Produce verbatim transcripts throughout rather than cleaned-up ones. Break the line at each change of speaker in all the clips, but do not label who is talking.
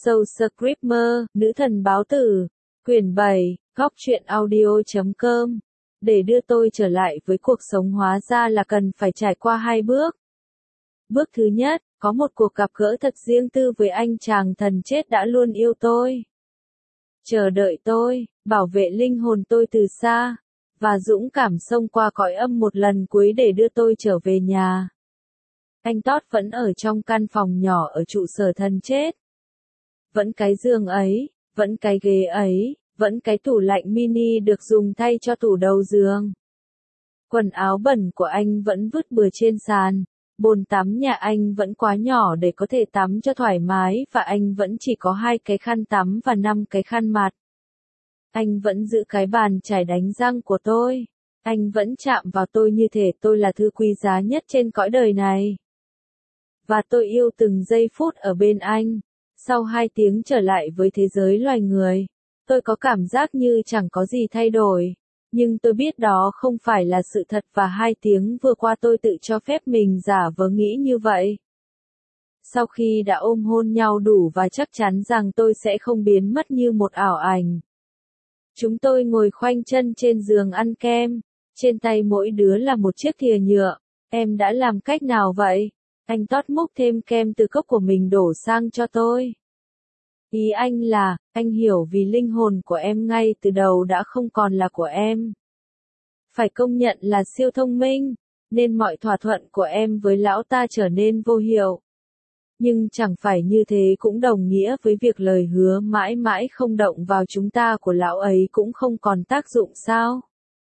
Soul Screamer, Nữ thần báo tử, quyển bảy, góc truyện audio chấm com. Để đưa tôi trở lại với cuộc sống hóa ra là cần phải trải qua hai bước. Bước thứ nhất, có một cuộc gặp gỡ thật riêng tư với anh chàng thần chết đã luôn yêu tôi, chờ đợi tôi, bảo vệ linh hồn tôi từ xa, và dũng cảm xông qua cõi âm một lần cuối để đưa tôi trở về nhà. Anh Todd vẫn ở trong căn phòng nhỏ ở trụ sở thần chết. Vẫn cái giường ấy, vẫn cái ghế ấy, vẫn cái tủ lạnh mini được dùng thay cho tủ đầu giường. Quần áo bẩn của anh vẫn vứt bừa trên sàn. Bồn tắm nhà anh vẫn quá nhỏ để có thể tắm cho thoải mái và anh vẫn chỉ có hai cái khăn tắm và năm cái khăn mặt. Anh vẫn giữ cái bàn chải đánh răng của tôi. Anh vẫn chạm vào tôi như thể tôi là thứ quý giá nhất trên cõi đời này. Và tôi yêu từng giây phút ở bên anh. Sau hai tiếng trở lại với thế giới loài người, tôi có cảm giác như chẳng có gì thay đổi. Nhưng tôi biết đó không phải là sự thật và hai tiếng vừa qua tôi tự cho phép mình giả vờ nghĩ như vậy. Sau khi đã ôm hôn nhau đủ và chắc chắn rằng tôi sẽ không biến mất như một ảo ảnh, chúng tôi ngồi khoanh chân trên giường ăn kem, trên tay mỗi đứa là một chiếc thìa nhựa. Em đã làm cách nào vậy? Anh Todd múc thêm kem từ cốc của mình đổ sang cho tôi. Ý anh là, anh hiểu vì linh hồn của em ngay từ đầu đã không còn là của em. Phải công nhận là siêu thông minh, nên mọi thỏa thuận của em với lão ta trở nên vô hiệu. Nhưng chẳng phải như thế cũng đồng nghĩa với việc lời hứa mãi mãi không động vào chúng ta của lão ấy cũng không còn tác dụng sao?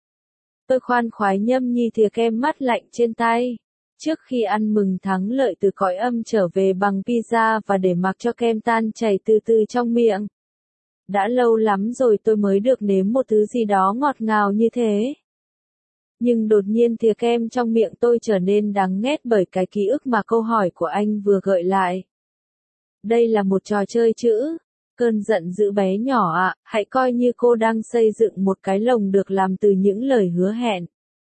Tôi khoan khoái nhâm nhi thìa kem mát lạnh trên tay, trước khi ăn mừng thắng lợi từ cõi âm trở về bằng pizza và để mặc cho kem tan chảy từ từ trong miệng. Đã lâu lắm rồi tôi mới được nếm một thứ gì đó ngọt ngào như thế. Nhưng đột nhiên thìa kem trong miệng tôi trở nên đắng nghét bởi cái ký ức mà câu hỏi của anh vừa gợi lại. Đây là một trò chơi chữ. Cơn giận dữ bé nhỏ ạ, à, hãy coi như cô đang xây dựng một cái lồng được làm từ những lời hứa hẹn.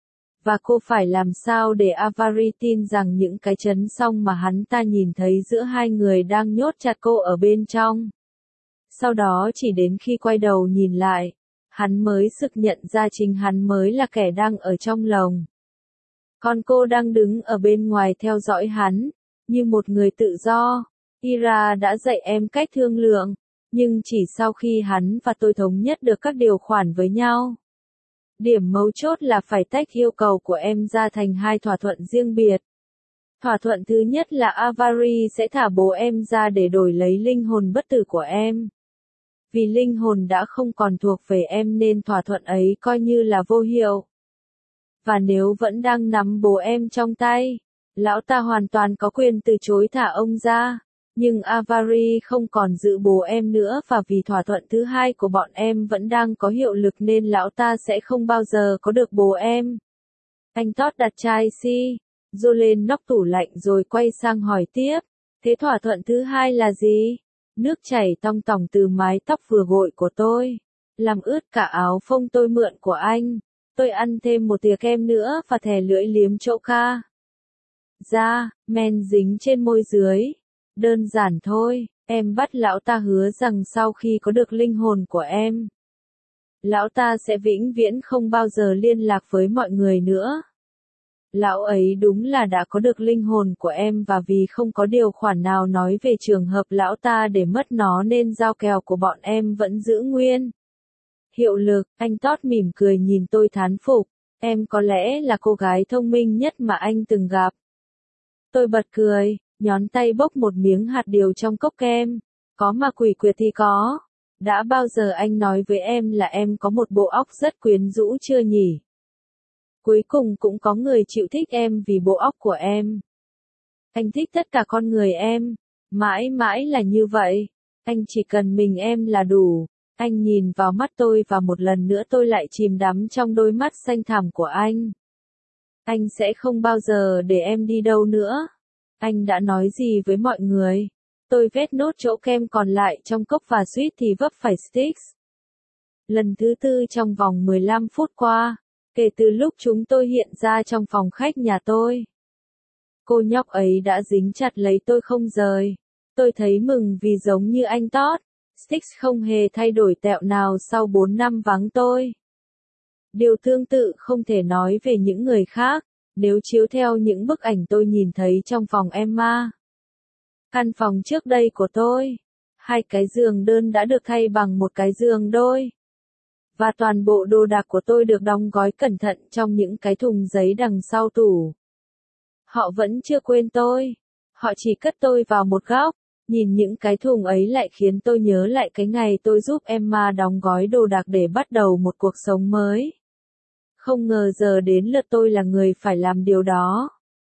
Và cô phải làm sao để Avery tin rằng những cái chấn song mà hắn ta nhìn thấy giữa hai người đang nhốt chặt cô ở bên trong. Sau đó chỉ đến khi quay đầu nhìn lại, hắn mới sực nhận ra chính hắn mới là kẻ đang ở trong lồng. Còn cô đang đứng ở bên ngoài theo dõi hắn, như một người tự do. Ira đã dạy em cách thương lượng, nhưng chỉ sau khi hắn và tôi thống nhất được các điều khoản với nhau. Điểm mấu chốt là phải tách yêu cầu của em ra thành hai thỏa thuận riêng biệt. Thỏa thuận thứ nhất là Avery sẽ thả bố em ra để đổi lấy linh hồn bất tử của em. Vì linh hồn đã không còn thuộc về em nên thỏa thuận ấy coi như là vô hiệu. Và nếu vẫn đang nắm bố em trong tay, lão ta hoàn toàn có quyền từ chối thả ông ra. Nhưng Avery không còn giữ bố em nữa và vì thỏa thuận thứ hai của bọn em vẫn đang có hiệu lực nên lão ta sẽ không bao giờ có được bố em. Anh Todd đặt chai si, rô lên nóc tủ lạnh rồi quay sang hỏi tiếp. Thế thỏa thuận thứ hai là gì? Nước chảy tong tỏng từ mái tóc vừa gội của tôi, làm ướt cả áo phông tôi mượn của anh. Tôi ăn thêm một thìa kem nữa và thè lưỡi liếm chỗ ca ra, men dính trên môi dưới. Đơn giản thôi, em bắt lão ta hứa rằng sau khi có được linh hồn của em, lão ta sẽ vĩnh viễn không bao giờ liên lạc với mọi người nữa. Lão ấy đúng là đã có được linh hồn của em và vì không có điều khoản nào nói về trường hợp lão ta để mất nó nên giao kèo của bọn em vẫn giữ nguyên hiệu lực. Anh Todd mỉm cười nhìn tôi thán phục. Em có lẽ là cô gái thông minh nhất mà anh từng gặp. Tôi bật cười, nhón tay bốc một miếng hạt điều trong cốc kem. Có mà quỷ quyệt thì có. Đã bao giờ anh nói với em là em có một bộ óc rất quyến rũ chưa nhỉ? Cuối cùng cũng có người chịu thích em vì bộ óc của em. Anh thích tất cả con người em. Mãi mãi là như vậy. Anh chỉ cần mình em là đủ. Anh nhìn vào mắt tôi và một lần nữa tôi lại chìm đắm trong đôi mắt xanh thẳm của anh. Anh sẽ không bao giờ để em đi đâu nữa. Anh đã nói gì với mọi người? Tôi vét nốt chỗ kem còn lại trong cốc và suýt thì vấp phải Sticks. Lần thứ tư trong vòng mười lăm phút qua, kể từ lúc chúng tôi hiện ra trong phòng khách nhà tôi. Cô nhóc ấy đã dính chặt lấy tôi không rời. Tôi thấy mừng vì giống như anh Todd, Styx không hề thay đổi tẹo nào sau bốn năm vắng tôi. Điều tương tự không thể nói về những người khác, nếu chiếu theo những bức ảnh tôi nhìn thấy trong phòng Emma. Căn phòng trước đây của tôi, hai cái giường đơn đã được thay bằng một cái giường đôi. Và toàn bộ đồ đạc của tôi được đóng gói cẩn thận trong những cái thùng giấy đằng sau tủ. Họ vẫn chưa quên tôi. Họ chỉ cất tôi vào một góc. Nhìn những cái thùng ấy lại khiến tôi nhớ lại cái ngày tôi giúp Emma đóng gói đồ đạc để bắt đầu một cuộc sống mới. Không ngờ giờ đến lượt tôi là người phải làm điều đó.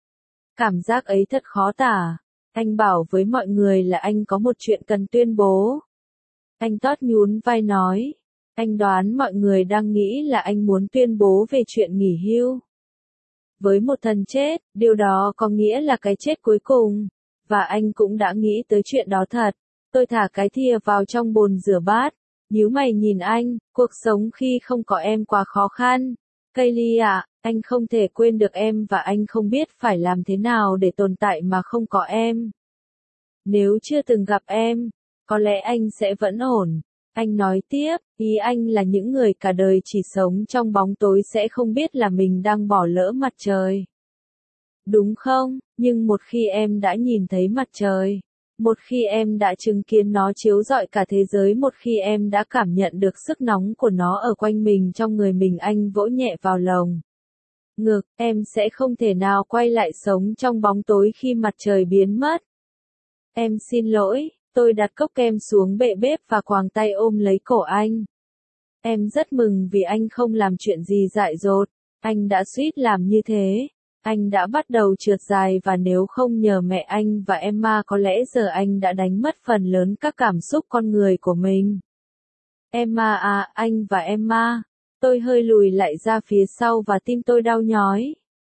Cảm giác ấy thật khó tả. Anh bảo với mọi người là anh có một chuyện cần tuyên bố. Anh Todd nhún vai nói. Anh đoán mọi người đang nghĩ là anh muốn tuyên bố về chuyện nghỉ hưu. Với một thần chết, điều đó có nghĩa là cái chết cuối cùng. Và anh cũng đã nghĩ tới chuyện đó thật. Tôi thả cái thìa vào trong bồn rửa bát. Nhíu mày nhìn anh, cuộc sống khi không có em quá khó khăn. Kaylee ạ, anh không thể quên được em và anh không biết phải làm thế nào để tồn tại mà không có em. Nếu chưa từng gặp em, có lẽ anh sẽ vẫn ổn. Anh nói tiếp, ý anh là những người cả đời chỉ sống trong bóng tối sẽ không biết là mình đang bỏ lỡ mặt trời. Đúng không? Nhưng một khi em đã nhìn thấy mặt trời, một khi em đã chứng kiến nó chiếu rọi cả thế giới, một khi em đã cảm nhận được sức nóng của nó ở quanh mình trong người mình, anh vỗ nhẹ vào lồng ngực, em sẽ không thể nào quay lại sống trong bóng tối khi mặt trời biến mất. Em xin lỗi, tôi đặt cốc kem xuống bệ bếp và quàng tay ôm lấy cổ anh. Em rất mừng vì anh không làm chuyện gì dại dột, anh đã suýt làm như thế. Anh đã bắt đầu trượt dài và nếu không nhờ mẹ anh và Emma có lẽ giờ anh đã đánh mất phần lớn các cảm xúc con người của mình. Emma à, anh và Emma. Tôi hơi lùi lại ra phía sau và tim tôi đau nhói.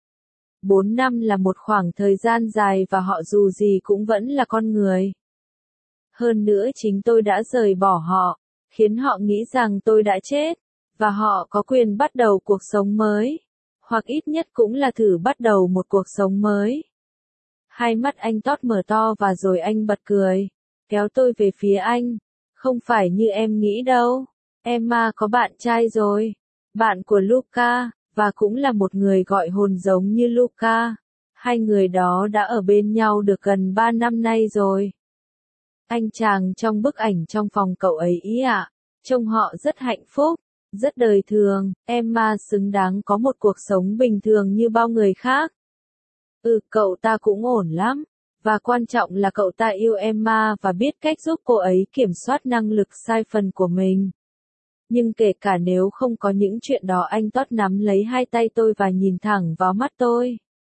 Bốn năm là một khoảng thời gian dài và họ dù gì cũng vẫn là con người. Hơn nữa chính tôi đã rời bỏ họ, khiến họ nghĩ rằng tôi đã chết, và họ có quyền bắt đầu cuộc sống mới. Hoặc ít nhất cũng là thử bắt đầu một cuộc sống mới. Hai mắt anh Todd mở to và rồi anh bật cười, kéo tôi về phía anh. Không phải như em nghĩ đâu. Emma có bạn trai rồi. Bạn của Luca, và cũng là một người gọi hồn giống như Luca. Hai người đó đã ở bên nhau được gần ba năm nay rồi. Anh chàng trong bức ảnh trong phòng cậu ấy ý ạ. Trông họ rất hạnh phúc. Rất đời thường, Emma xứng đáng có một cuộc sống bình thường như bao người khác. Ừ, cậu ta cũng ổn lắm. Và quan trọng là cậu ta yêu Emma và biết cách giúp cô ấy kiểm soát năng lực sai phần của mình. Nhưng kể cả nếu không có những chuyện đó, anh Todd nắm lấy hai tay tôi và nhìn thẳng vào mắt tôi.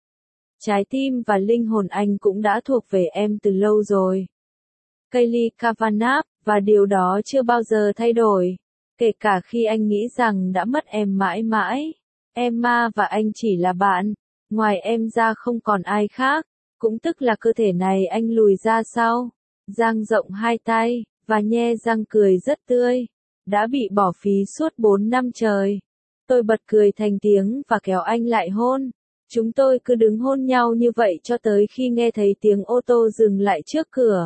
Trái tim và linh hồn anh cũng đã thuộc về em từ lâu rồi. Kaylee Kavanagh, và điều đó chưa bao giờ thay đổi. Kể cả khi anh nghĩ rằng đã mất em mãi mãi. Emma và anh chỉ là bạn. Ngoài em ra không còn ai khác. Cũng tức là cơ thể này anh lùi ra sau. Dang rộng hai tay, và nhe răng cười rất tươi. Đã bị bỏ phí suốt bốn năm trời. Tôi bật cười thành tiếng và kéo anh lại hôn. Chúng tôi cứ đứng hôn nhau như vậy cho tới khi nghe thấy tiếng ô tô dừng lại trước cửa.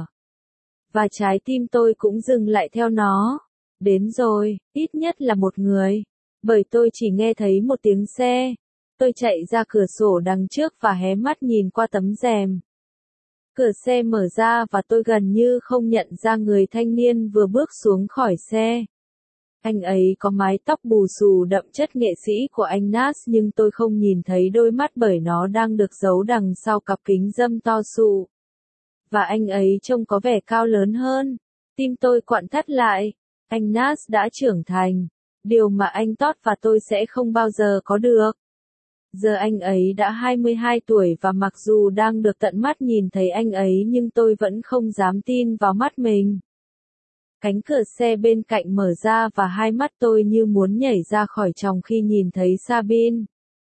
Và trái tim tôi cũng dừng lại theo nó. Đến rồi, ít nhất là một người. Bởi tôi chỉ nghe thấy một tiếng xe. Tôi chạy ra cửa sổ đằng trước và hé mắt nhìn qua tấm rèm. Cửa xe mở ra và tôi gần như không nhận ra người thanh niên vừa bước xuống khỏi xe. Anh ấy có mái tóc bù xù đậm chất nghệ sĩ của anh Nas, nhưng tôi không nhìn thấy đôi mắt bởi nó đang được giấu đằng sau cặp kính râm to xù. Và anh ấy trông có vẻ cao lớn hơn. Tim tôi quặn thắt lại. Anh Nas đã trưởng thành. Điều mà anh Todd và tôi sẽ không bao giờ có được. Giờ anh ấy đã hai mươi hai tuổi và mặc dù đang được tận mắt nhìn thấy anh ấy nhưng tôi vẫn không dám tin vào mắt mình. Cánh cửa xe bên cạnh mở ra và hai mắt tôi như muốn nhảy ra khỏi tròng khi nhìn thấy Sabine.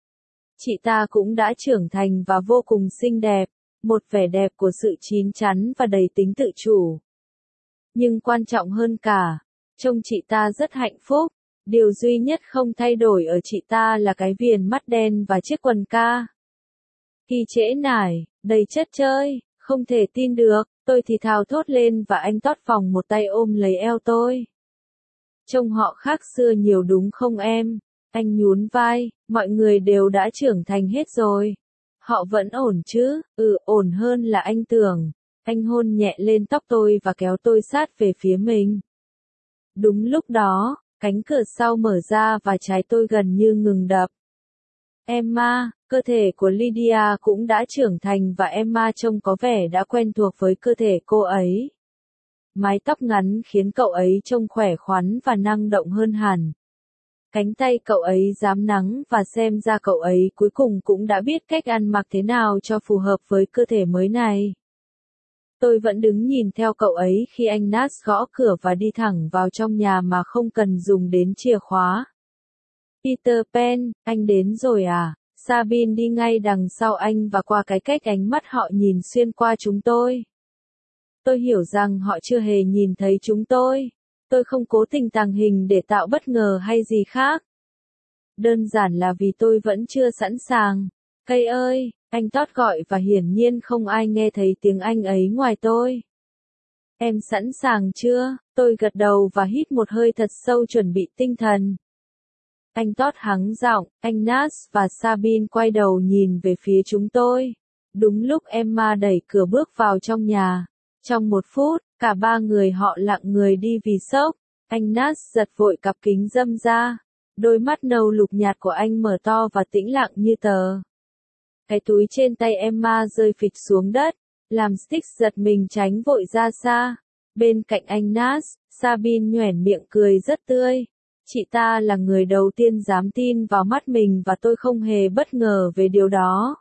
Chị ta cũng đã trưởng thành và vô cùng xinh đẹp, một vẻ đẹp của sự chín chắn và đầy tính tự chủ. Nhưng quan trọng hơn cả, trông chị ta rất hạnh phúc. Điều duy nhất không thay đổi ở chị ta là cái viền mắt đen và chiếc quần ca. Kỳ trễ nải, đầy chất chơi, không thể tin được. Tôi thì thào thốt lên và anh tót phòng một tay ôm lấy eo tôi. Trông họ khác xưa nhiều đúng không em? Anh nhún vai, mọi người đều đã trưởng thành hết rồi. Họ vẫn ổn chứ? Ừ, ổn hơn là anh tưởng. Anh hôn nhẹ lên tóc tôi và kéo tôi sát về phía mình. Đúng lúc đó, cánh cửa sau mở ra và trái tôi gần như ngừng đập. Emma, cơ thể của Lydia cũng đã trưởng thành và Emma trông có vẻ đã quen thuộc với cơ thể cô ấy. Mái tóc ngắn khiến cậu ấy trông khỏe khoắn và năng động hơn hẳn. Cánh tay cậu ấy rám nắng và xem ra cậu ấy cuối cùng cũng đã biết cách ăn mặc thế nào cho phù hợp với cơ thể mới này. Tôi vẫn đứng nhìn theo cậu ấy khi anh Nas gõ cửa và đi thẳng vào trong nhà mà không cần dùng đến chìa khóa. Peter Pan, anh đến rồi à? Sabine đi ngay đằng sau anh và qua cái cách ánh mắt họ nhìn xuyên qua chúng tôi. Tôi hiểu rằng họ chưa hề nhìn thấy chúng tôi. Tôi không cố tình tàng hình để tạo bất ngờ hay gì khác. Đơn giản là vì tôi vẫn chưa sẵn sàng. Cây ơi, anh Todd gọi và hiển nhiên không ai nghe thấy tiếng anh ấy ngoài tôi. Em sẵn sàng chưa? Tôi gật đầu và hít một hơi thật sâu chuẩn bị tinh thần. Anh Todd hắng giọng, anh Nas và Sabine quay đầu nhìn về phía chúng tôi. Đúng lúc Emma đẩy cửa bước vào trong nhà. Trong một phút, cả ba người họ lặng người đi vì sốc. Anh Nas giật vội cặp kính râm ra. Đôi mắt nâu lục nhạt của anh mở to và tĩnh lặng như tờ. Cái túi trên tay Emma rơi phịch xuống đất, làm Styx giật mình tránh vội ra xa. Bên cạnh anh Nas, Sabine nhoẻn miệng cười rất tươi. Chị ta là người đầu tiên dám tin vào mắt mình và tôi không hề bất ngờ về điều đó.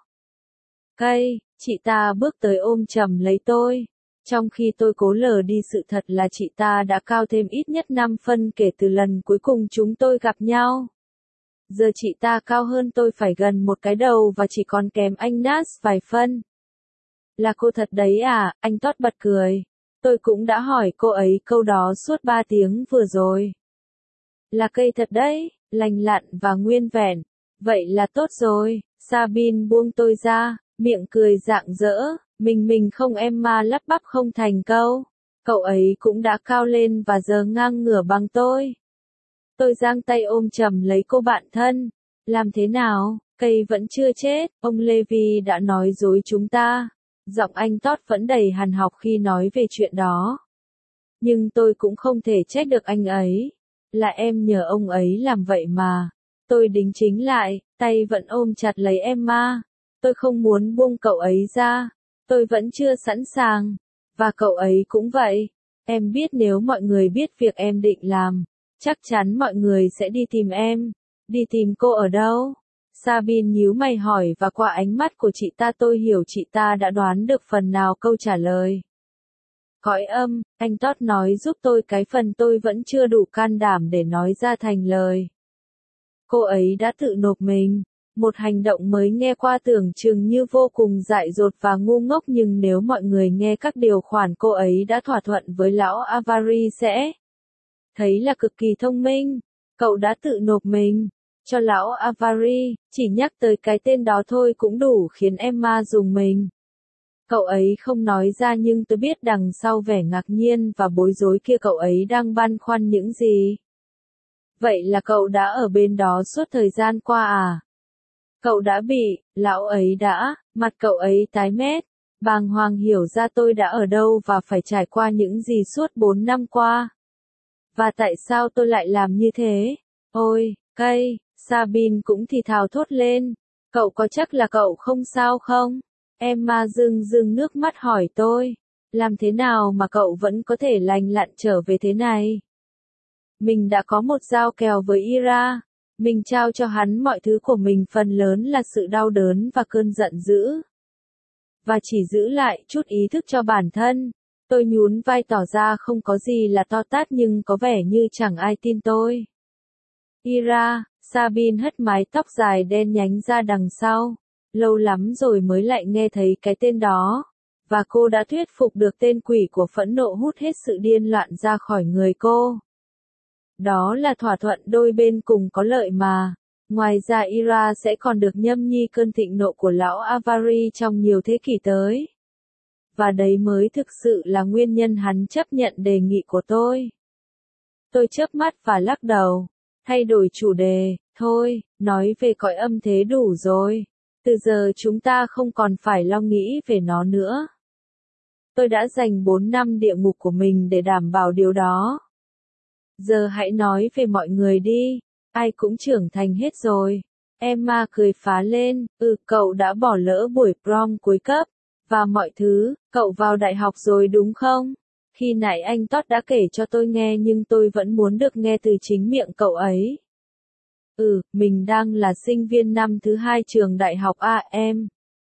Cây, chị ta bước tới ôm chầm lấy tôi. Trong khi tôi cố lờ đi sự thật là chị ta đã cao thêm ít nhất năm phân kể từ lần cuối cùng chúng tôi gặp nhau. Giờ chị ta cao hơn tôi phải gần một cái đầu và chỉ còn kém anh Nas vài phân. Là cô thật đấy à, anh Todd bật cười. Tôi cũng đã hỏi cô ấy câu đó suốt ba tiếng vừa rồi. Là cây thật đấy, lành lặn và nguyên vẹn. Vậy là tốt rồi, Sabine buông tôi ra, miệng cười rạng rỡ. Mình mình không Emma lắp bắp không thành câu. Cậu ấy cũng đã cao lên và giờ ngang ngửa bằng tôi. Tôi giang tay ôm chầm lấy cô bạn thân. Làm thế nào, cây vẫn chưa chết, ông Levi đã nói dối chúng ta. Giọng anh Todd vẫn đầy hằn học khi nói về chuyện đó. Nhưng tôi cũng không thể trách được anh ấy. Là em nhờ ông ấy làm vậy mà. Tôi đính chính lại, tay vẫn ôm chặt lấy Emma. Tôi không muốn buông cậu ấy ra. Tôi vẫn chưa sẵn sàng. Và cậu ấy cũng vậy. Em biết nếu mọi người biết việc em định làm, chắc chắn mọi người sẽ đi tìm em. Đi tìm cô ở đâu? Sabine nhíu mày hỏi và qua ánh mắt của chị ta tôi hiểu chị ta đã đoán được phần nào câu trả lời. Cõi âm, anh Todd nói giúp tôi cái phần tôi vẫn chưa đủ can đảm để nói ra thành lời. Cô ấy đã tự nộp mình. Một hành động mới nghe qua tưởng chừng như vô cùng dại dột và ngu ngốc nhưng nếu mọi người nghe các điều khoản cô ấy đã thỏa thuận với lão Avari sẽ thấy là cực kỳ thông minh. Cậu đã tự nộp mình cho lão Avari, chỉ nhắc tới cái tên đó thôi cũng đủ khiến Emma rùng mình. Cậu ấy không nói ra nhưng tôi biết đằng sau vẻ ngạc nhiên và bối rối kia cậu ấy đang băn khoăn những gì. Vậy là cậu đã ở bên đó suốt thời gian qua à? Cậu đã bị, lão ấy đã, mặt cậu ấy tái mét, bàng hoàng hiểu ra tôi đã ở đâu và phải trải qua những gì suốt bốn năm qua. Và tại sao tôi lại làm như thế? Ôi, cây, Sabine cũng thì thào thốt lên. Cậu có chắc là cậu không sao không? Emma rưng rưng nước mắt hỏi tôi. Làm thế nào mà cậu vẫn có thể lành lặn trở về thế này? Mình đã có một giao kèo với Ira. Mình trao cho hắn mọi thứ của mình phần lớn là sự đau đớn và cơn giận dữ. Và chỉ giữ lại chút ý thức cho bản thân. Tôi nhún vai tỏ ra không có gì là to tát nhưng có vẻ như chẳng ai tin tôi. Ira, Sabine hất mái tóc dài đen nhánh ra đằng sau. Lâu lắm rồi mới lại nghe thấy cái tên đó. Và cô đã thuyết phục được tên quỷ của phẫn nộ hút hết sự điên loạn ra khỏi người cô. Đó là thỏa thuận đôi bên cùng có lợi mà. Ngoài ra Ira sẽ còn được nhâm nhi cơn thịnh nộ của lão Avari trong nhiều thế kỷ tới. và đấy mới thực sự là nguyên nhân hắn chấp nhận đề nghị của tôi. Tôi chớp mắt và lắc đầu, thay đổi chủ đề, thôi, nói về cõi âm thế đủ rồi. Từ giờ chúng ta không còn phải lo nghĩ về nó nữa. Tôi đã dành bốn năm địa ngục của mình để đảm bảo điều đó. Giờ hãy nói về mọi người đi, ai cũng trưởng thành hết rồi. Emma cười phá lên, ừ cậu đã bỏ lỡ buổi prom cuối cấp, và mọi thứ, cậu vào đại học rồi đúng không? Khi nãy anh Todd đã kể cho tôi nghe nhưng tôi vẫn muốn được nghe từ chính miệng cậu ấy. Ừ, mình đang là sinh viên năm thứ hai trường đại học a em.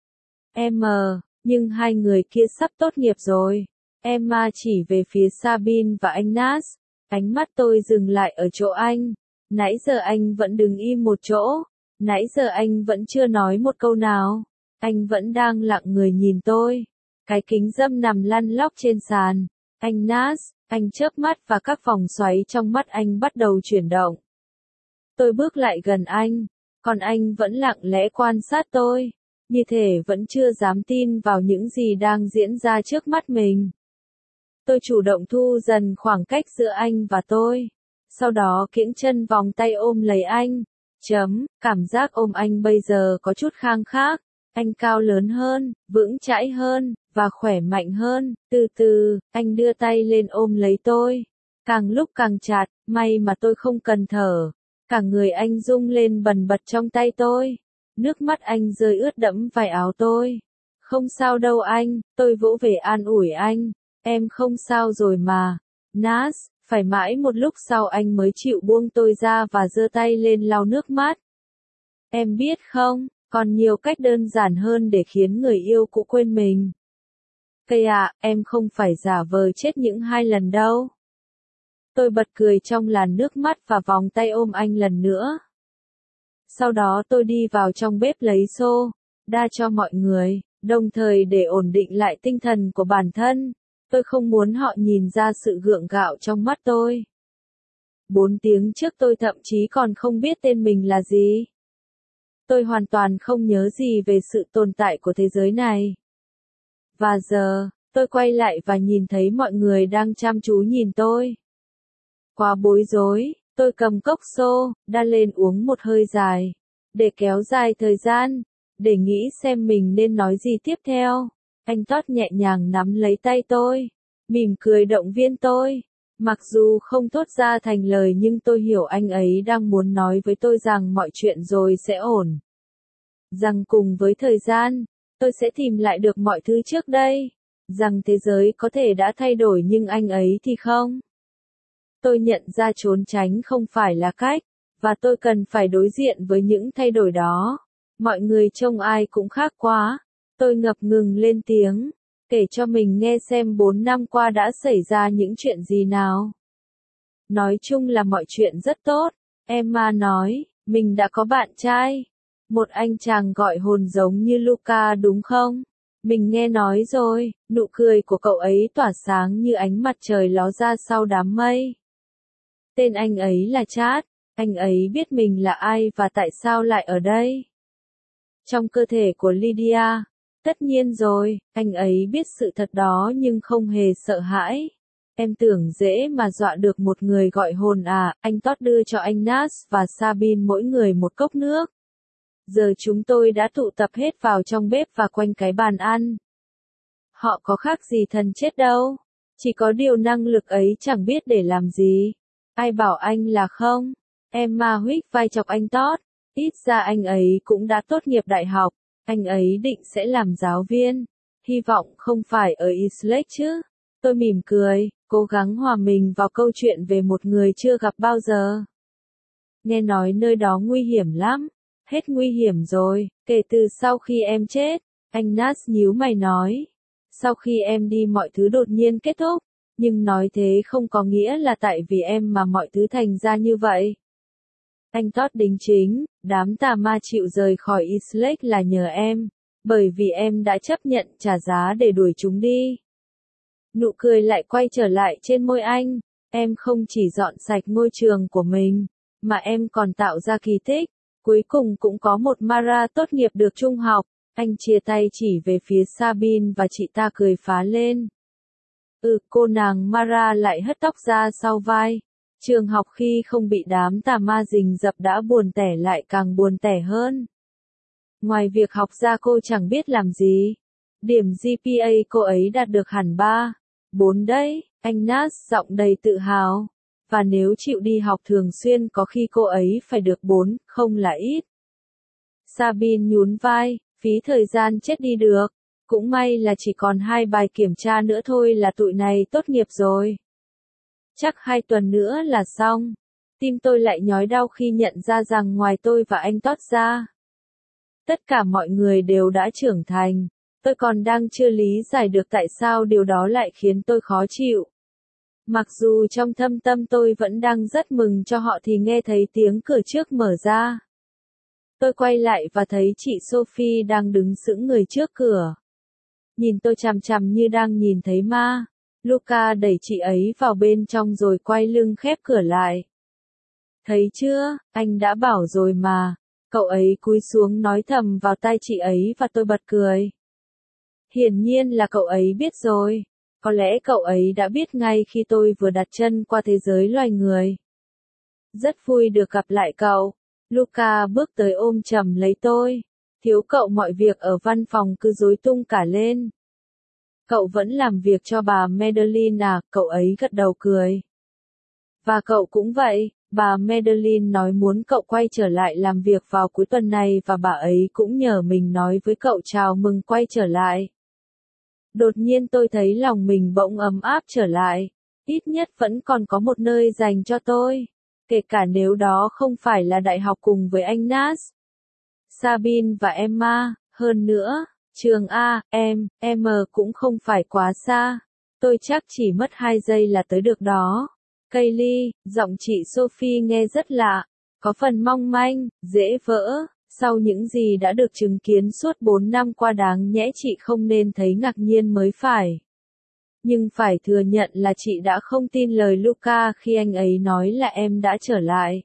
M, nhưng hai người kia sắp tốt nghiệp rồi. Emma chỉ về phía Sabine và anh Nas. Ánh mắt tôi dừng lại ở chỗ anh. Nãy giờ anh vẫn đứng im một chỗ. Nãy giờ anh vẫn chưa nói một câu nào. Anh vẫn đang lặng người nhìn tôi. Cái kính dâm nằm lăn lóc trên sàn. Anh Nas, anh chớp mắt và các vòng xoáy trong mắt anh bắt đầu chuyển động. Tôi bước lại gần anh, còn anh vẫn lặng lẽ quan sát tôi, như thể vẫn chưa dám tin vào những gì đang diễn ra trước mắt mình. Tôi chủ động thu dần khoảng cách giữa anh và tôi, sau đó kiễng chân vòng tay ôm lấy anh. Chấm, cảm giác ôm anh bây giờ có chút khang khác, anh cao lớn hơn, vững chãi hơn, và khỏe mạnh hơn. Từ từ, anh đưa tay lên ôm lấy tôi, càng lúc càng chặt, may mà tôi không cần thở. Cả người anh rung lên bần bật trong tay tôi. Nước mắt anh rơi ướt đẫm vải áo tôi. Không sao đâu anh, tôi vỗ về an ủi anh. Em không sao rồi mà. Nas, phải mãi một lúc sau anh mới chịu buông tôi ra và giơ tay lên lau nước mắt. Em biết không, còn nhiều cách đơn giản hơn để khiến người yêu cũ quên mình. Cây ạ, à, em không phải giả vờ chết những hai lần đâu. Tôi bật cười trong làn nước mắt và vòng tay ôm anh lần nữa. Sau đó tôi đi vào trong bếp lấy xô, đa cho mọi người, đồng thời để ổn định lại tinh thần của bản thân. Tôi không muốn họ nhìn ra sự gượng gạo trong mắt tôi. Bốn tiếng trước tôi thậm chí còn không biết tên mình là gì. Tôi hoàn toàn không nhớ gì về sự tồn tại của thế giới này. Và giờ, tôi quay lại và nhìn thấy mọi người đang chăm chú nhìn tôi. Quá bối rối, tôi cầm cốc xô, đa lên uống một hơi dài, để kéo dài thời gian, để nghĩ xem mình nên nói gì tiếp theo. Anh Todd nhẹ nhàng nắm lấy tay tôi, mỉm cười động viên tôi. Mặc dù không thốt ra thành lời nhưng tôi hiểu anh ấy đang muốn nói với tôi rằng mọi chuyện rồi sẽ ổn. Rằng cùng với thời gian, tôi sẽ tìm lại được mọi thứ trước đây. Rằng thế giới có thể đã thay đổi nhưng anh ấy thì không. Tôi nhận ra trốn tránh không phải là cách, và tôi cần phải đối diện với những thay đổi đó. Mọi người trông ai cũng khác quá. Tôi ngập ngừng lên tiếng, kể cho mình nghe xem bốn năm qua đã xảy ra những chuyện gì nào. Nói chung là mọi chuyện rất tốt, Emma nói, mình đã có bạn trai. Một anh chàng gọi hồn giống như Luca đúng không? Mình nghe nói rồi, nụ cười của cậu ấy tỏa sáng như ánh mặt trời ló ra sau đám mây. Tên anh ấy là Chad, anh ấy biết mình là ai và tại sao lại ở đây. Trong cơ thể của Lydia, tất nhiên rồi, anh ấy biết sự thật đó nhưng không hề sợ hãi. Em tưởng dễ mà dọa được một người gọi hồn à, anh Todd đưa cho anh Nas và Sabine mỗi người một cốc nước. Giờ chúng tôi đã tụ tập hết vào trong bếp và quanh cái bàn ăn. Họ có khác gì thần chết đâu, chỉ có điều năng lực ấy chẳng biết để làm gì. Ai bảo anh là không? Emma huých vai chọc anh Todd. Ít ra anh ấy cũng đã tốt nghiệp đại học. Anh ấy định sẽ làm giáo viên. Hy vọng không phải ở East Lake chứ. Tôi mỉm cười, cố gắng hòa mình vào câu chuyện về một người chưa gặp bao giờ. Nghe nói nơi đó nguy hiểm lắm. Hết nguy hiểm rồi, kể từ sau khi em chết. Anh Nas nhíu mày nói. Sau khi em đi mọi thứ đột nhiên kết thúc. Nhưng nói thế không có nghĩa là tại vì em mà mọi thứ thành ra như vậy. Anh Todd đính chính, đám tà ma chịu rời khỏi East Lake là nhờ em, bởi vì em đã chấp nhận trả giá để đuổi chúng đi. Nụ cười lại quay trở lại trên môi anh, em không chỉ dọn sạch ngôi trường của mình, mà em còn tạo ra kỳ tích, cuối cùng cũng có một Mara tốt nghiệp được trung học. Anh chia tay chỉ về phía Sabine và chị ta cười phá lên. Ừ, cô nàng Mara lại hất tóc ra sau vai. Trường học khi không bị đám tà ma rình rập đã buồn tẻ lại càng buồn tẻ hơn. Ngoài việc học ra cô chẳng biết làm gì. Điểm giê pê a cô ấy đạt được hẳn ba, bốn đấy, anh Nas giọng đầy tự hào. Và nếu chịu đi học thường xuyên có khi cô ấy phải được bốn, không là ít. Sabine nhún vai, phí thời gian chết đi được. Cũng may là chỉ còn hai bài kiểm tra nữa thôi là tụi này tốt nghiệp rồi. Chắc hai tuần nữa là xong. Tim tôi lại nhói đau khi nhận ra rằng ngoài tôi và anh Todd ra, tất cả mọi người đều đã trưởng thành. Tôi còn đang chưa lý giải được tại sao điều đó lại khiến tôi khó chịu. Mặc dù trong thâm tâm tôi vẫn đang rất mừng cho họ thì nghe thấy tiếng cửa trước mở ra. Tôi quay lại và thấy chị Sophie đang đứng sững người trước cửa. Nhìn tôi chằm chằm như đang nhìn thấy ma. Luca đẩy chị ấy vào bên trong rồi quay lưng khép cửa lại. Thấy chưa, anh đã bảo rồi mà. Cậu ấy cúi xuống nói thầm vào tai chị ấy và tôi bật cười. Hiển nhiên là cậu ấy biết rồi. Có lẽ cậu ấy đã biết ngay khi tôi vừa đặt chân qua thế giới loài người. Rất vui được gặp lại cậu. Luca bước tới ôm chầm lấy tôi. Thiếu cậu mọi việc ở văn phòng cứ rối tung cả lên. Cậu vẫn làm việc cho bà Madeline à, cậu ấy gật đầu cười. Và cậu cũng vậy, bà Madeline nói muốn cậu quay trở lại làm việc vào cuối tuần này và bà ấy cũng nhờ mình nói với cậu chào mừng quay trở lại. Đột nhiên tôi thấy lòng mình bỗng ấm áp trở lại, ít nhất vẫn còn có một nơi dành cho tôi, kể cả nếu đó không phải là đại học cùng với anh Nas, Sabine và Emma, hơn nữa. Trường A, em, M cũng không phải quá xa. Tôi chắc chỉ mất hai giây là tới được đó. Kaylee, giọng chị Sophie nghe rất lạ, có phần mong manh, dễ vỡ. Sau những gì đã được chứng kiến suốt bốn năm qua đáng nhẽ chị không nên thấy ngạc nhiên mới phải. Nhưng phải thừa nhận là chị đã không tin lời Luca khi anh ấy nói là em đã trở lại.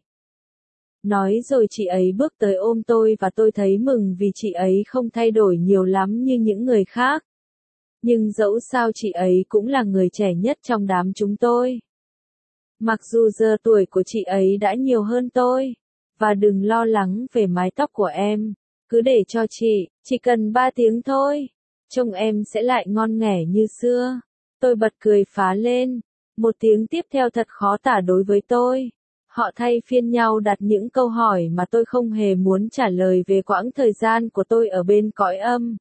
Nói rồi chị ấy bước tới ôm tôi và tôi thấy mừng vì chị ấy không thay đổi nhiều lắm như những người khác. Nhưng dẫu sao chị ấy cũng là người trẻ nhất trong đám chúng tôi. Mặc dù giờ tuổi của chị ấy đã nhiều hơn tôi. Và đừng lo lắng về mái tóc của em. Cứ để cho chị, chỉ cần ba tiếng thôi. Trông em sẽ lại ngon nghẻ như xưa. Tôi bật cười phá lên. Một tiếng tiếp theo thật khó tả đối với tôi. Họ thay phiên nhau đặt những câu hỏi mà tôi không hề muốn trả lời về quãng thời gian của tôi ở bên cõi âm.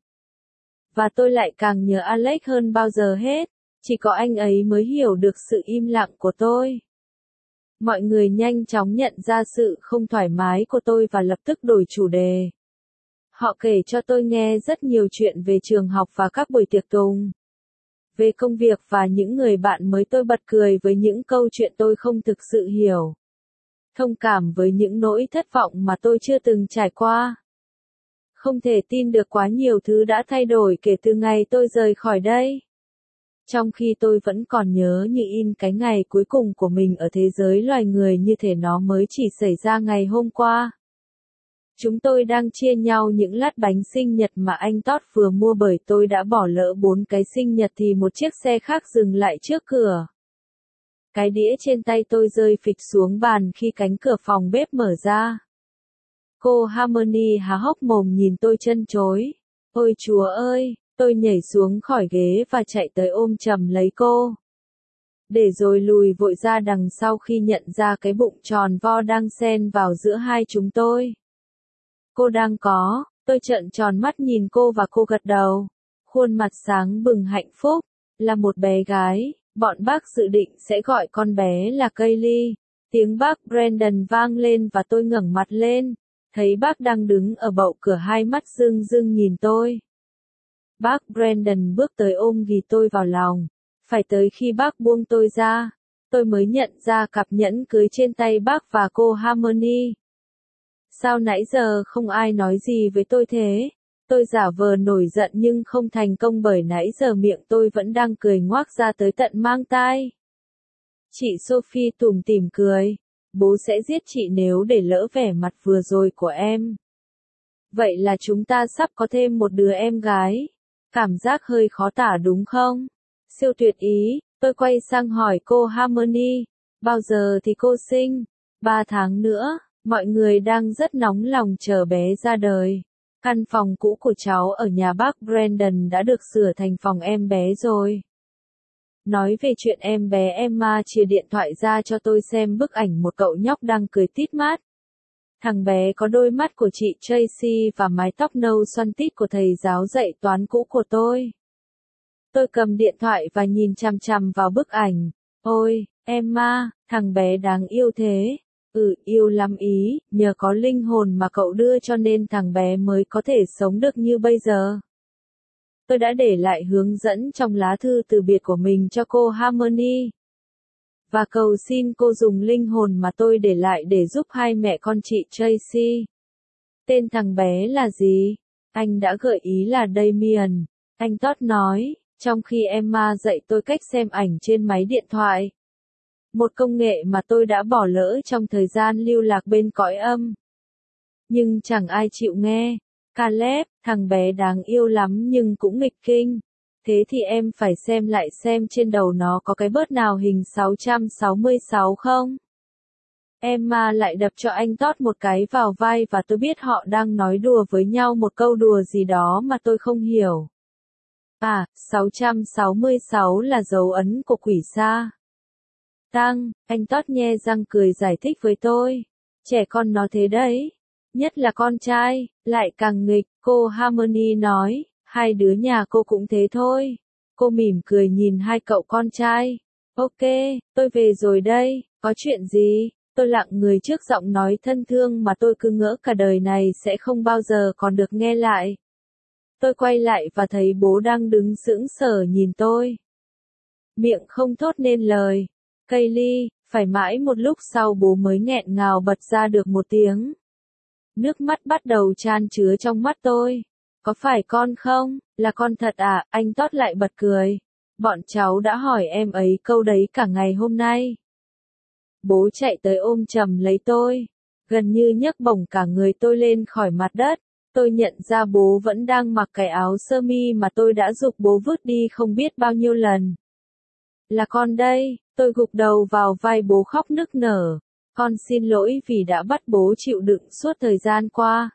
Và tôi lại càng nhớ Alex hơn bao giờ hết. Chỉ có anh ấy mới hiểu được sự im lặng của tôi. Mọi người nhanh chóng nhận ra sự không thoải mái của tôi và lập tức đổi chủ đề. Họ kể cho tôi nghe rất nhiều chuyện về trường học và các buổi tiệc tùng. Về công việc và những người bạn mới. Tôi bật cười với những câu chuyện tôi không thực sự hiểu. Thông cảm với những nỗi thất vọng mà tôi chưa từng trải qua. Không thể tin được quá nhiều thứ đã thay đổi kể từ ngày tôi rời khỏi đây. Trong khi tôi vẫn còn nhớ như in cái ngày cuối cùng của mình ở thế giới loài người như thể nó mới chỉ xảy ra ngày hôm qua. Chúng tôi đang chia nhau những lát bánh sinh nhật mà anh Todd vừa mua bởi tôi đã bỏ lỡ bốn cái sinh nhật thì một chiếc xe khác dừng lại trước cửa. Cái đĩa trên tay tôi rơi phịch xuống bàn khi cánh cửa phòng bếp mở ra. Cô Harmony há hốc mồm nhìn tôi trân trối. Ôi Chúa ơi, tôi nhảy xuống khỏi ghế và chạy tới ôm chầm lấy cô. Để rồi lùi vội ra đằng sau khi nhận ra cái bụng tròn vo đang xen vào giữa hai chúng tôi. Cô đang có, tôi trợn tròn mắt nhìn cô và cô gật đầu. Khuôn mặt sáng bừng hạnh phúc, là một bé gái. Bọn bác dự định sẽ gọi con bé là Kaylee. Tiếng bác Brandon vang lên và tôi ngẩng mặt lên. Thấy bác đang đứng ở bậu cửa hai mắt rưng rưng nhìn tôi. Bác Brandon bước tới ôm ghì tôi vào lòng. Phải tới khi bác buông tôi ra, tôi mới nhận ra cặp nhẫn cưới trên tay bác và cô Harmony. Sao nãy giờ không ai nói gì với tôi thế? Tôi giả vờ nổi giận nhưng không thành công bởi nãy giờ miệng tôi vẫn đang cười ngoác ra tới tận mang tai. Chị Sophie tủm tỉm cười. Bố sẽ giết chị nếu để lỡ vẻ mặt vừa rồi của em. Vậy là chúng ta sắp có thêm một đứa em gái. Cảm giác hơi khó tả đúng không? Siêu tuyệt ý, tôi quay sang hỏi cô Harmony, bao giờ thì cô sinh? Ba tháng nữa, mọi người đang rất nóng lòng chờ bé ra đời. Căn phòng cũ của cháu ở nhà bác Brandon đã được sửa thành phòng em bé rồi. Nói về chuyện em bé Emma chìa điện thoại ra cho tôi xem bức ảnh một cậu nhóc đang cười tít mắt. Thằng bé có đôi mắt của chị Tracy và mái tóc nâu xoăn tít của thầy giáo dạy toán cũ của tôi. Tôi cầm điện thoại và nhìn chằm chằm vào bức ảnh. Ôi, Emma, thằng bé đáng yêu thế. Ừ, yêu lắm ý, nhờ có linh hồn mà cậu đưa cho nên thằng bé mới có thể sống được như bây giờ. Tôi đã để lại hướng dẫn trong lá thư từ biệt của mình cho cô Harmony. Và cầu xin cô dùng linh hồn mà tôi để lại để giúp hai mẹ con chị Tracy. Tên thằng bé là gì? Anh đã gợi ý là Damien. Anh Todd nói, trong khi Emma dạy tôi cách xem ảnh trên máy điện thoại. Một công nghệ mà tôi đã bỏ lỡ trong thời gian lưu lạc bên cõi âm. Nhưng chẳng ai chịu nghe. Caleb, thằng bé đáng yêu lắm nhưng cũng nghịch kinh. Thế thì em phải xem lại xem trên đầu nó có cái bớt nào hình sáu trăm sáu mươi sáu không? Emma lại đập cho anh Todd một cái vào vai và tôi biết họ đang nói đùa với nhau một câu đùa gì đó mà tôi không hiểu. À, sáu trăm sáu mươi sáu là dấu ấn của quỷ xa. Tăng, anh Todd nhe răng cười giải thích với tôi. Trẻ con nó thế đấy. Nhất là con trai, lại càng nghịch, cô Harmony nói. Hai đứa nhà cô cũng thế thôi. Cô mỉm cười nhìn hai cậu con trai. Ok, tôi về rồi đây, có chuyện gì? Tôi lặng người trước giọng nói thân thương mà tôi cứ ngỡ cả đời này sẽ không bao giờ còn được nghe lại. Tôi quay lại và thấy bố đang đứng sững sờ nhìn tôi. Miệng không thốt nên lời. Kaylee, phải mãi một lúc sau bố mới nghẹn ngào bật ra được một tiếng. Nước mắt bắt đầu chan chứa trong mắt tôi. Có phải con không? Là con thật à? Anh Todd lại bật cười. Bọn cháu đã hỏi em ấy câu đấy cả ngày hôm nay. Bố chạy tới ôm chầm lấy tôi. Gần như nhấc bổng cả người tôi lên khỏi mặt đất. Tôi nhận ra bố vẫn đang mặc cái áo sơ mi mà tôi đã giục bố vứt đi không biết bao nhiêu lần. Là con đây, tôi gục đầu vào vai bố khóc nức nở. Con xin lỗi vì đã bắt bố chịu đựng suốt thời gian qua.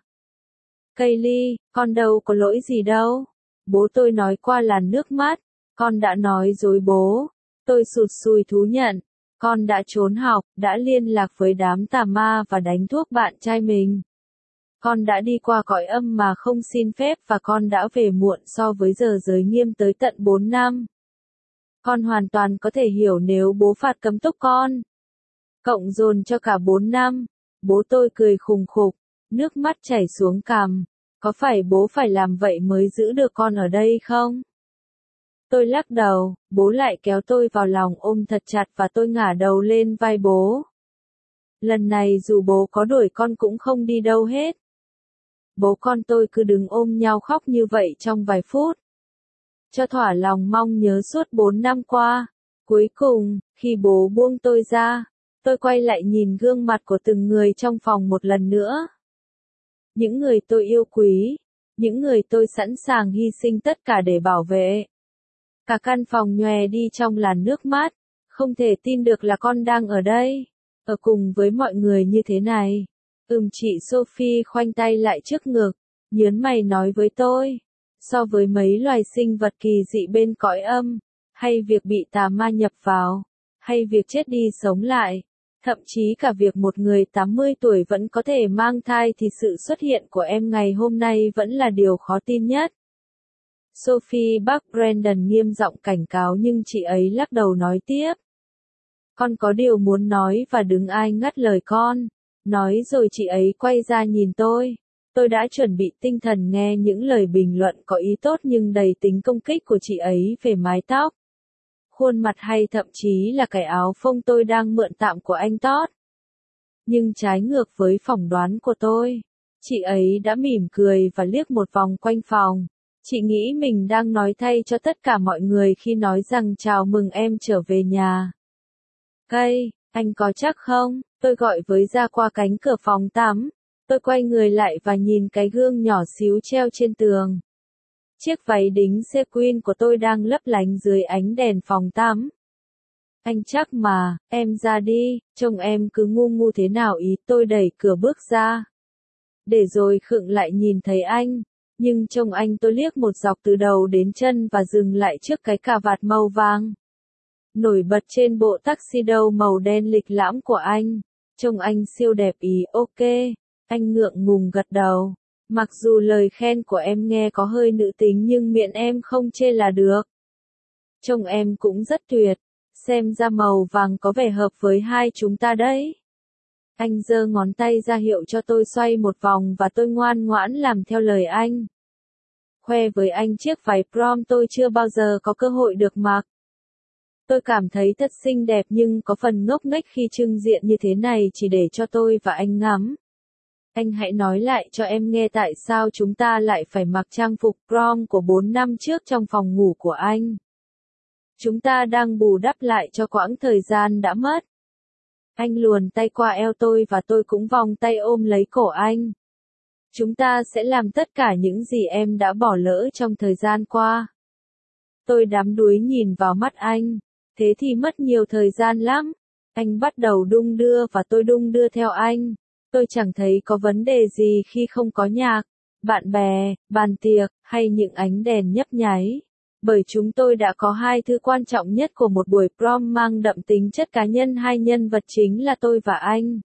Kaylee, con đâu có lỗi gì đâu. Bố tôi nói qua làn nước mắt. Con đã nói dối bố. Tôi sụt sùi thú nhận. Con đã trốn học, đã liên lạc với đám tà ma và đánh thuốc bạn trai mình. Con đã đi qua cõi âm mà không xin phép và con đã về muộn so với giờ giới nghiêm tới tận bốn năm. Con hoàn toàn có thể hiểu nếu bố phạt cấm túc con. Cộng dồn cho cả bốn năm. Bố tôi cười khùng khục, nước mắt chảy xuống cằm. Có phải bố phải làm vậy mới giữ được con ở đây không? Tôi lắc đầu, bố lại kéo tôi vào lòng ôm thật chặt và tôi ngả đầu lên vai bố. Lần này dù bố có đuổi con cũng không đi đâu hết. Bố con tôi cứ đứng ôm nhau khóc như vậy trong vài phút. Cho thỏa lòng mong nhớ suốt bốn năm qua. Cuối cùng, khi bố buông tôi ra, tôi quay lại nhìn gương mặt của từng người trong phòng một lần nữa. Những người tôi yêu quý, những người tôi sẵn sàng hy sinh tất cả để bảo vệ. Cả căn phòng nhòe đi trong làn nước mắt, không thể tin được là con đang ở đây, ở cùng với mọi người như thế này. Ừm chị Sophie khoanh tay lại trước ngực, nhớn mày nói với tôi, so với mấy loài sinh vật kỳ dị bên cõi âm, hay việc bị tà ma nhập vào, hay việc chết đi sống lại, thậm chí cả việc một người tám mươi tuổi vẫn có thể mang thai thì sự xuất hiện của em ngày hôm nay vẫn là điều khó tin nhất. Sophie bác Brandon nghiêm giọng cảnh cáo nhưng chị ấy lắc đầu nói tiếp. Con có điều muốn nói và đừng ai ngắt lời con. Nói rồi chị ấy quay ra nhìn tôi. Tôi đã chuẩn bị tinh thần nghe những lời bình luận có ý tốt nhưng đầy tính công kích của chị ấy về mái tóc, khuôn mặt hay thậm chí là cái áo phông tôi đang mượn tạm của anh Todd. Nhưng trái ngược với phỏng đoán của tôi, chị ấy đã mỉm cười và liếc một vòng quanh phòng. Chị nghĩ mình đang nói thay cho tất cả mọi người khi nói rằng chào mừng em trở về nhà. Cây, anh có chắc không? Tôi gọi với ra qua cánh cửa phòng tắm. Tôi quay người lại và nhìn cái gương nhỏ xíu treo trên tường. Chiếc váy đính sequin của tôi đang lấp lánh dưới ánh đèn phòng tắm. Anh chắc mà, em ra đi, trông em cứ ngu ngu thế nào ý. Tôi đẩy cửa bước ra. Để rồi khựng lại nhìn thấy anh. Nhưng trông anh tôi liếc một dọc từ đầu đến chân và dừng lại trước cái cà vạt màu vàng. Nổi bật trên bộ tuxedo màu đen lịch lãm của anh. Trông anh siêu đẹp ý. Ok. Anh ngượng ngùng gật đầu. Mặc dù lời khen của em nghe có hơi nữ tính nhưng miệng em không chê là được. Trông em cũng rất tuyệt. Xem ra màu vàng có vẻ hợp với hai chúng ta đấy. Anh giơ ngón tay ra hiệu cho tôi xoay một vòng và tôi ngoan ngoãn làm theo lời anh. Khoe với anh chiếc váy prom tôi chưa bao giờ có cơ hội được mặc. Tôi cảm thấy thật xinh đẹp nhưng có phần ngốc nghếch khi trưng diện như thế này chỉ để cho tôi và anh ngắm. Anh hãy nói lại cho em nghe tại sao chúng ta lại phải mặc trang phục prom của bốn năm trước trong phòng ngủ của anh. Chúng ta đang bù đắp lại cho quãng thời gian đã mất. Anh luồn tay qua eo tôi và tôi cũng vòng tay ôm lấy cổ anh. Chúng ta sẽ làm tất cả những gì em đã bỏ lỡ trong thời gian qua. Tôi đắm đuối nhìn vào mắt anh. Thế thì mất nhiều thời gian lắm. Anh bắt đầu đung đưa và tôi đung đưa theo anh. Tôi chẳng thấy có vấn đề gì khi không có nhạc, bạn bè, bàn tiệc, hay những ánh đèn nhấp nháy. Bởi chúng tôi đã có hai thứ quan trọng nhất của một buổi prom mang đậm tính chất cá nhân. Hai nhân vật chính là tôi và anh.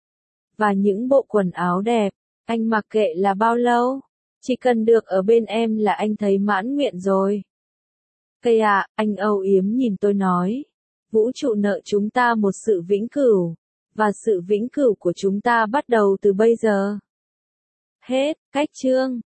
Và những bộ quần áo đẹp, anh mặc kệ là bao lâu. Chỉ cần được ở bên em là anh thấy mãn nguyện rồi. Cây ạ, anh âu yếm nhìn tôi nói. Vũ trụ nợ chúng ta một sự vĩnh cửu. Và sự vĩnh cửu của chúng ta bắt đầu từ bây giờ. Hết, cách chương.